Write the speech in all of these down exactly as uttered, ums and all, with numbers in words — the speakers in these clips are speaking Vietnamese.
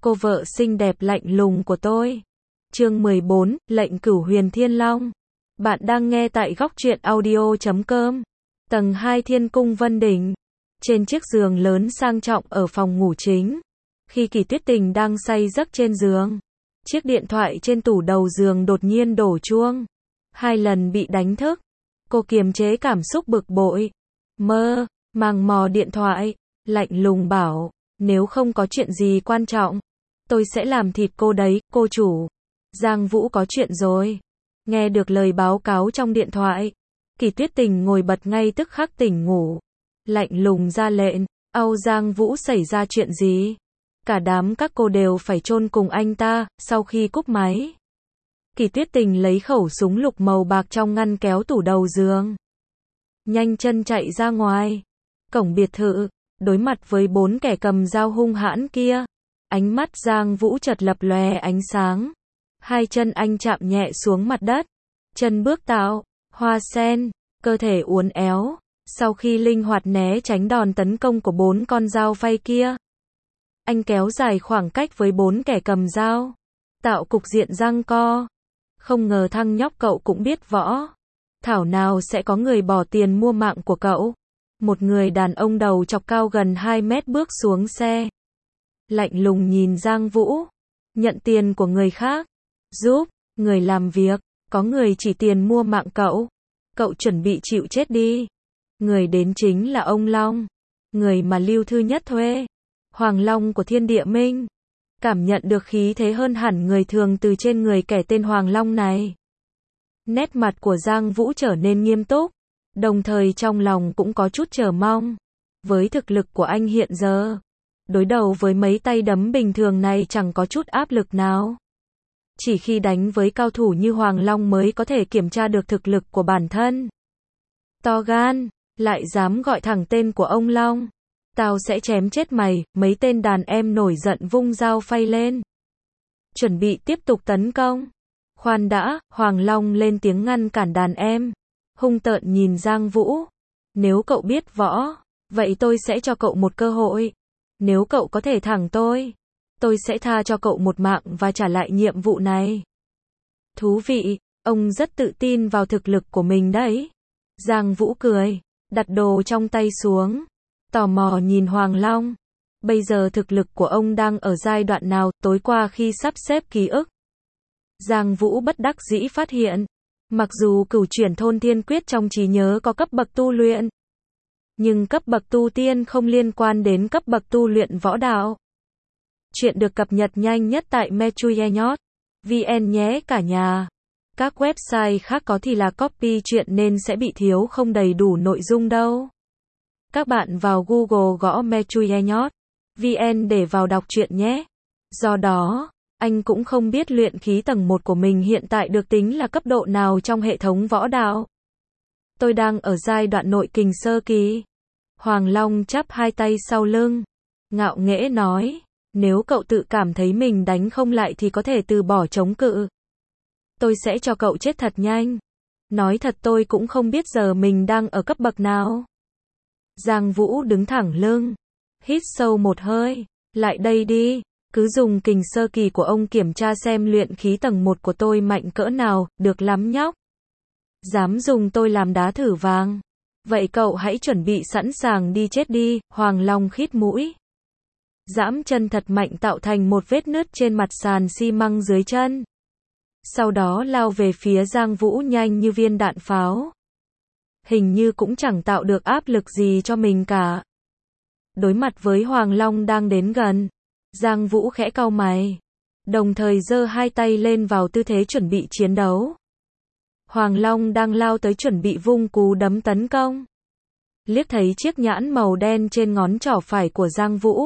cô vợ xinh đẹp lạnh lùng của tôi. Chương mười bốn, Lệnh Cửu Huyền Thiên Long. Bạn đang nghe tại góc truyện audio chấm com. Tầng hai Thiên Cung Vân Đỉnh. Trên chiếc giường lớn sang trọng ở phòng ngủ chính. Khi Kỳ Tuyết Tình đang say giấc trên giường, chiếc điện thoại trên tủ đầu giường đột nhiên đổ chuông. Hai lần bị đánh thức. Cô kiềm chế cảm xúc bực bội. Mơ, màng mò điện thoại, lạnh lùng bảo, nếu không có chuyện gì quan trọng, tôi sẽ làm thịt cô đấy, cô chủ. Giang Vũ có chuyện rồi. Nghe được lời báo cáo trong điện thoại, Kỳ Tuyết Tình ngồi bật ngay tức khắc tỉnh ngủ. Lạnh lùng ra lệnh, Âu Giang Vũ xảy ra chuyện gì? Cả đám các cô đều phải chôn cùng anh ta. Sau khi cúp máy, Kỳ Tuyết Tình lấy khẩu súng lục màu bạc trong ngăn kéo tủ đầu giường, nhanh chân chạy ra ngoài cổng biệt thự. Đối mặt với bốn kẻ cầm dao hung hãn kia, ánh mắt Giang Vũ chợt lập lòe ánh sáng. Hai chân anh chạm nhẹ xuống mặt đất, chân bước tạo hoa sen, cơ thể uốn éo, sau khi linh hoạt né tránh đòn tấn công của bốn con dao phay kia. Anh kéo dài khoảng cách với bốn kẻ cầm dao, tạo cục diện giằng co. Không ngờ thằng nhóc cậu cũng biết võ. Thảo nào sẽ có người bỏ tiền mua mạng của cậu. Một người đàn ông đầu chọc cao gần hai mét bước xuống xe. Lạnh lùng nhìn Giang Vũ. Nhận tiền của người khác, giúp người làm việc, có người chỉ tiền mua mạng cậu. Cậu chuẩn bị chịu chết đi. Người đến chính là ông Long, người mà Lưu Thư Nhất thuê. Hoàng Long của Thiên Địa Minh. Cảm nhận được khí thế hơn hẳn người thường từ trên người kẻ tên Hoàng Long này. Nét mặt của Giang Vũ trở nên nghiêm túc, đồng thời trong lòng cũng có chút chờ mong. Với thực lực của anh hiện giờ, đối đầu với mấy tay đấm bình thường này chẳng có chút áp lực nào. Chỉ khi đánh với cao thủ như Hoàng Long mới có thể kiểm tra được thực lực của bản thân. To gan, lại dám gọi thẳng tên của ông Long. Tao sẽ chém chết mày. Mấy tên đàn em nổi giận vung dao phay lên, chuẩn bị tiếp tục tấn công. Khoan đã, Hoàng Long lên tiếng ngăn cản đàn em, hung tợn nhìn Giang Vũ. Nếu cậu biết võ, vậy tôi sẽ cho cậu một cơ hội. Nếu cậu có thể thẳng tôi, tôi sẽ tha cho cậu một mạng và trả lại nhiệm vụ này. Thú vị, ông rất tự tin vào thực lực của mình đấy. Giang Vũ cười, đặt đồ trong tay xuống, tò mò nhìn Hoàng Long. Bây giờ thực lực của ông đang ở giai đoạn nào? Tối qua khi sắp xếp ký ức, Giang Vũ bất đắc dĩ phát hiện, mặc dù cửu chuyển thôn thiên quyết trong trí nhớ có cấp bậc tu luyện, nhưng cấp bậc tu tiên không liên quan đến cấp bậc tu luyện võ đạo. Chuyện được cập nhật nhanh nhất tại mechuyenot chấm vn nhé cả nhà. Các website khác có thì là copy chuyện nên sẽ bị thiếu không đầy đủ nội dung đâu. Các bạn vào Google gõ mechuyenot chấm vn để vào đọc truyện nhé. Do đó, anh cũng không biết luyện khí tầng một của mình hiện tại được tính là cấp độ nào trong hệ thống võ đạo. Tôi đang ở giai đoạn nội kình sơ kỳ. Hoàng Long chắp hai tay sau lưng, ngạo nghễ nói, nếu cậu tự cảm thấy mình đánh không lại thì có thể từ bỏ chống cự. Tôi sẽ cho cậu chết thật nhanh. Nói thật tôi cũng không biết giờ mình đang ở cấp bậc nào. Giang Vũ đứng thẳng lưng, hít sâu một hơi, lại đây đi. Cứ dùng kình sơ kỳ của ông kiểm tra xem luyện khí tầng một của tôi mạnh cỡ nào. Được lắm nhóc. Dám dùng tôi làm đá thử vàng. Vậy cậu hãy chuẩn bị sẵn sàng đi chết đi. Hoàng Long khít mũi, giẫm chân thật mạnh tạo thành một vết nứt trên mặt sàn xi măng dưới chân. Sau đó lao về phía Giang Vũ nhanh như viên đạn pháo. Hình như cũng chẳng tạo được áp lực gì cho mình cả. Đối mặt với Hoàng Long đang đến gần, Giang Vũ khẽ cau mày, đồng thời giơ hai tay lên vào tư thế chuẩn bị chiến đấu. Hoàng Long đang lao tới chuẩn bị vung cú đấm tấn công. Liếc thấy chiếc nhãn màu đen trên ngón trỏ phải của Giang Vũ,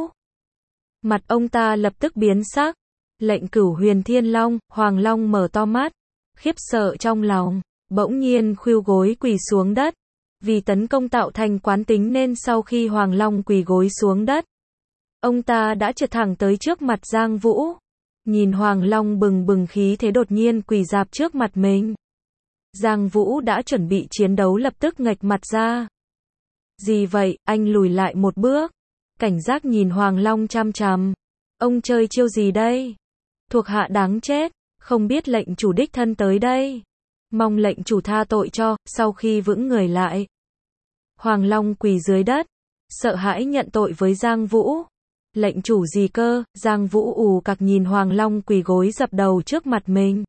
mặt ông ta lập tức biến sắc. Lệnh Cửu Huyền Thiên Long. Hoàng Long mở to mắt, khiếp sợ trong lòng, bỗng nhiên khuỵu gối quỳ xuống đất. Vì tấn công tạo thành quán tính nên sau khi Hoàng Long quỳ gối xuống đất, ông ta đã trượt thẳng tới trước mặt Giang Vũ. Nhìn Hoàng Long bừng bừng khí thế đột nhiên quỳ rạp trước mặt mình, Giang Vũ đã chuẩn bị chiến đấu lập tức nghệch mặt ra. Gì vậy? Anh lùi lại một bước, cảnh giác nhìn Hoàng Long chằm chằm. Ông chơi chiêu gì đây? Thuộc hạ đáng chết, không biết lệnh chủ đích thân tới đây. Mong lệnh chủ tha tội cho. Sau khi vững người lại, Hoàng Long quỳ dưới đất, sợ hãi nhận tội với Giang Vũ. Lệnh chủ gì cơ? Giang Vũ ù cặc nhìn Hoàng Long quỳ gối dập đầu trước mặt mình.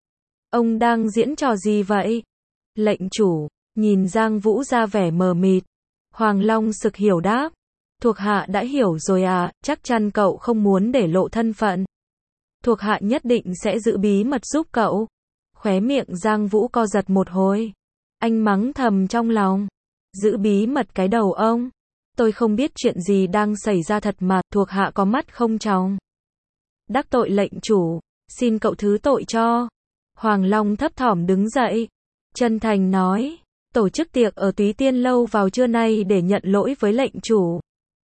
Ông đang diễn trò gì vậy? Lệnh chủ, nhìn Giang Vũ ra vẻ mờ mịt. Hoàng Long sực hiểu đáp. Thuộc hạ đã hiểu rồi à, chắc chắn cậu không muốn để lộ thân phận. Thuộc hạ nhất định sẽ giữ bí mật giúp cậu. Khóe miệng Giang Vũ co giật một hồi. Anh mắng thầm trong lòng. Giữ bí mật cái đầu ông. Tôi không biết chuyện gì đang xảy ra thật mà, thuộc hạ có mắt không tròng. Đắc tội lệnh chủ, xin cậu thứ tội cho. Hoàng Long thấp thỏm đứng dậy, chân thành nói, tổ chức tiệc ở Túy Tiên Lâu vào trưa nay để nhận lỗi với lệnh chủ.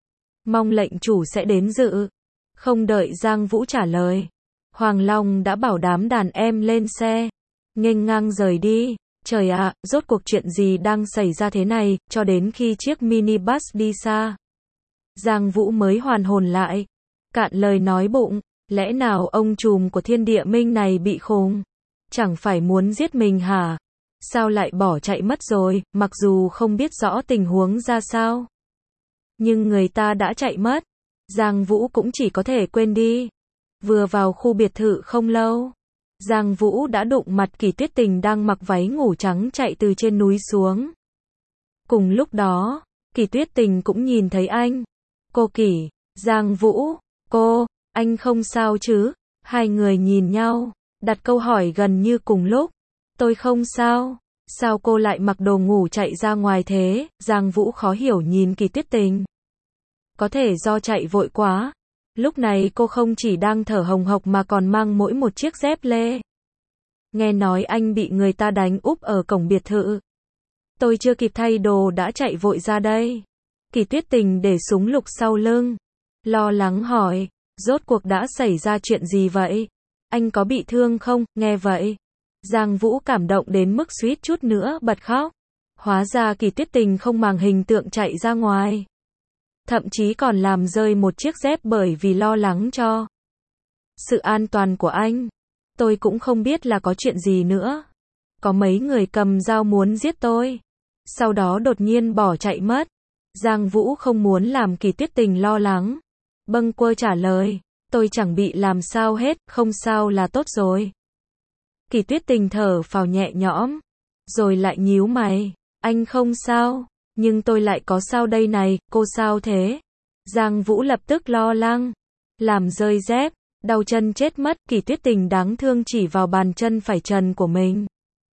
Mong lệnh chủ sẽ đến dự. Không đợi Giang Vũ trả lời, Hoàng Long đã bảo đám đàn em lên xe, nghênh ngang rời đi. Trời ạ, rốt cuộc chuyện gì đang xảy ra thế này, cho đến khi chiếc minibus đi xa, Giang Vũ mới hoàn hồn lại, cạn lời nói bụng, lẽ nào ông trùm của Thiên Địa Minh này bị khùng? Chẳng phải muốn giết mình hả? Sao lại bỏ chạy mất rồi, mặc dù không biết rõ tình huống ra sao. Nhưng người ta đã chạy mất, Giang Vũ cũng chỉ có thể quên đi. Vừa vào khu biệt thự không lâu, Giang Vũ đã đụng mặt Kỳ Tuyết Tình đang mặc váy ngủ trắng chạy từ trên núi xuống. Cùng lúc đó, Kỳ Tuyết Tình cũng nhìn thấy anh. Cô Kỳ, Giang Vũ, cô, anh không sao chứ? Hai người nhìn nhau, đặt câu hỏi gần như cùng lúc. Tôi không sao. Sao cô lại mặc đồ ngủ chạy ra ngoài thế? Giang Vũ khó hiểu nhìn Kỳ Tuyết Tình. Có thể do chạy vội quá. Lúc này cô không chỉ đang thở hồng hộc mà còn mang mỗi một chiếc dép lê. Nghe nói anh bị người ta đánh úp ở cổng biệt thự. Tôi chưa kịp thay đồ đã chạy vội ra đây. Kỳ Tuyết Tình để súng lục sau lưng, lo lắng hỏi, rốt cuộc đã xảy ra chuyện gì vậy? Anh có bị thương không? Nghe vậy, Giang Vũ cảm động đến mức suýt chút nữa bật khóc. Hóa ra Kỳ Tuyết Tình không màng hình tượng chạy ra ngoài. Thậm chí còn làm rơi một chiếc dép bởi vì lo lắng cho sự an toàn của anh. Tôi cũng không biết là có chuyện gì nữa. Có mấy người cầm dao muốn giết tôi. Sau đó đột nhiên bỏ chạy mất. Giang Vũ không muốn làm Kỳ Tuyết Tình lo lắng. Bâng quơ trả lời, tôi chẳng bị làm sao hết, không sao là tốt rồi. Kỳ Tuyết Tình thở phào nhẹ nhõm, rồi lại nhíu mày, anh không sao, nhưng tôi lại có sao đây này, cô sao thế? Giang Vũ lập tức lo lắng, làm rơi dép, đau chân chết mất. Kỳ Tuyết Tình đáng thương chỉ vào bàn chân phải trần của mình.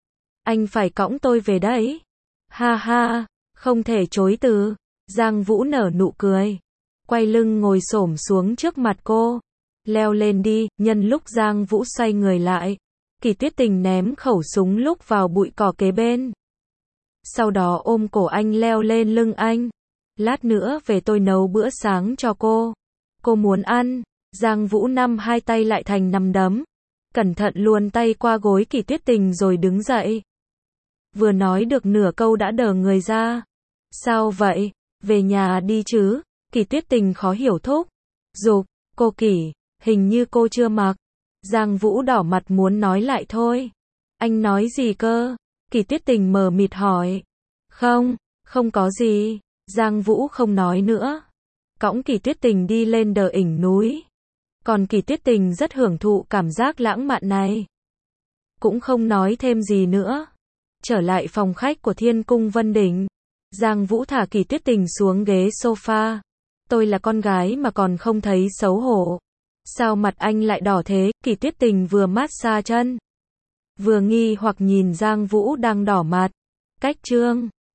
Anh phải cõng tôi về đấy. Ha ha, không thể chối từ. Giang Vũ nở nụ cười, quay lưng ngồi xổm xuống trước mặt cô. Leo lên đi. Nhân lúc Giang Vũ xoay người lại, Kỳ Tuyết Tình ném khẩu súng lúc vào bụi cỏ kế bên. Sau đó ôm cổ anh leo lên lưng anh. Lát nữa về tôi nấu bữa sáng cho cô. Cô muốn ăn? Giang Vũ nắm hai tay lại thành nắm đấm, cẩn thận luồn tay qua gối Kỳ Tuyết Tình rồi đứng dậy. Vừa nói được nửa câu đã đờ người ra. Sao vậy? Về nhà đi chứ? Kỳ Tuyết Tình khó hiểu thúc giục. Cô Kỳ, hình như cô chưa mặc. Giang Vũ đỏ mặt muốn nói lại thôi. Anh nói gì cơ? Kỳ Tuyết Tình mờ mịt hỏi. Không, không có gì. Giang Vũ không nói nữa, cõng Kỳ Tuyết Tình đi lên đờ ỉnh núi. Còn Kỳ Tuyết Tình rất hưởng thụ cảm giác lãng mạn này, cũng không nói thêm gì nữa. Trở lại phòng khách của Thiên Cung Vân Đỉnh, Giang Vũ thả Kỳ Tuyết Tình xuống ghế sofa. Tôi là con gái mà còn không thấy xấu hổ. Sao mặt anh lại đỏ thế? Kỳ Tuyết Tình vừa massage chân, vừa nghi hoặc nhìn Giang Vũ đang đỏ mặt. Cách trương